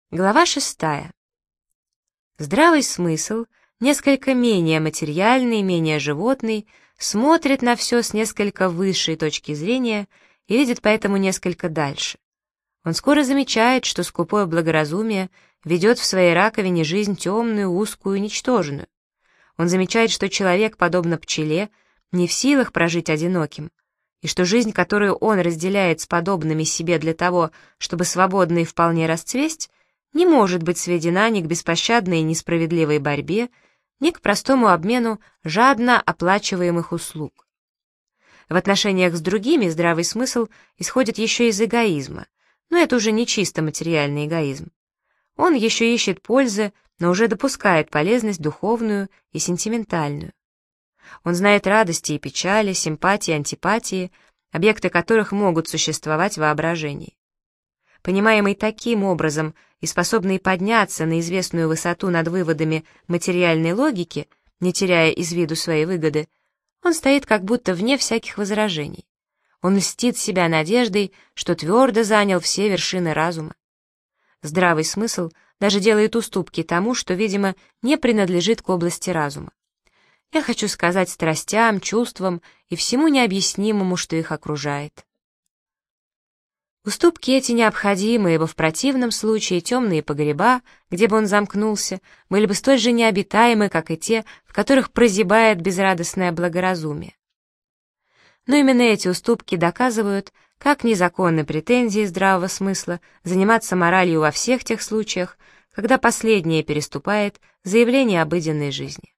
Глава 6. Здравый смысл, несколько менее материальный, менее животный, смотрит на все с несколько высшей точки зрения и видит поэтому несколько дальше. Он скоро замечает, что скупое благоразумие ведет в своей раковине жизнь темную, узкую, ничтожную. Он замечает, что человек, подобно пчеле, не в силах прожить одиноким, и что жизнь, которую он разделяет с подобными себе для того, чтобы свободно и вполне расцвесть, не может быть сведена ни к беспощадной и несправедливой борьбе, ни к простому обмену жадно оплачиваемых услуг. В отношениях с другими здравый смысл исходит еще из эгоизма, но это уже не чисто материальный эгоизм. Он еще ищет пользы, но уже допускает полезность духовную и сентиментальную. Он знает радости и печали, симпатии и антипатии, объекты которых могут существовать в воображении. Понимаемый таким образом и способный подняться на известную высоту над выводами материальной логики, не теряя из виду своей выгоды, он стоит как будто вне всяких возражений. Он льстит себя надеждой, что твердо занял все вершины разума. Здравый смысл даже делает уступки тому, что, видимо, не принадлежит к области разума. Я хочу сказать страстям, чувствам и всему необъяснимому, что их окружает. Уступки эти необходимы, ибо в противном случае темные погреба, где бы он замкнулся, были бы столь же необитаемы, как и те, в которых прозябает безрадостное благоразумие. Но именно эти уступки доказывают, как незаконны претензии здравого смысла заниматься моралью во всех тех случаях, когда последнее переступает заявление обыденной жизни.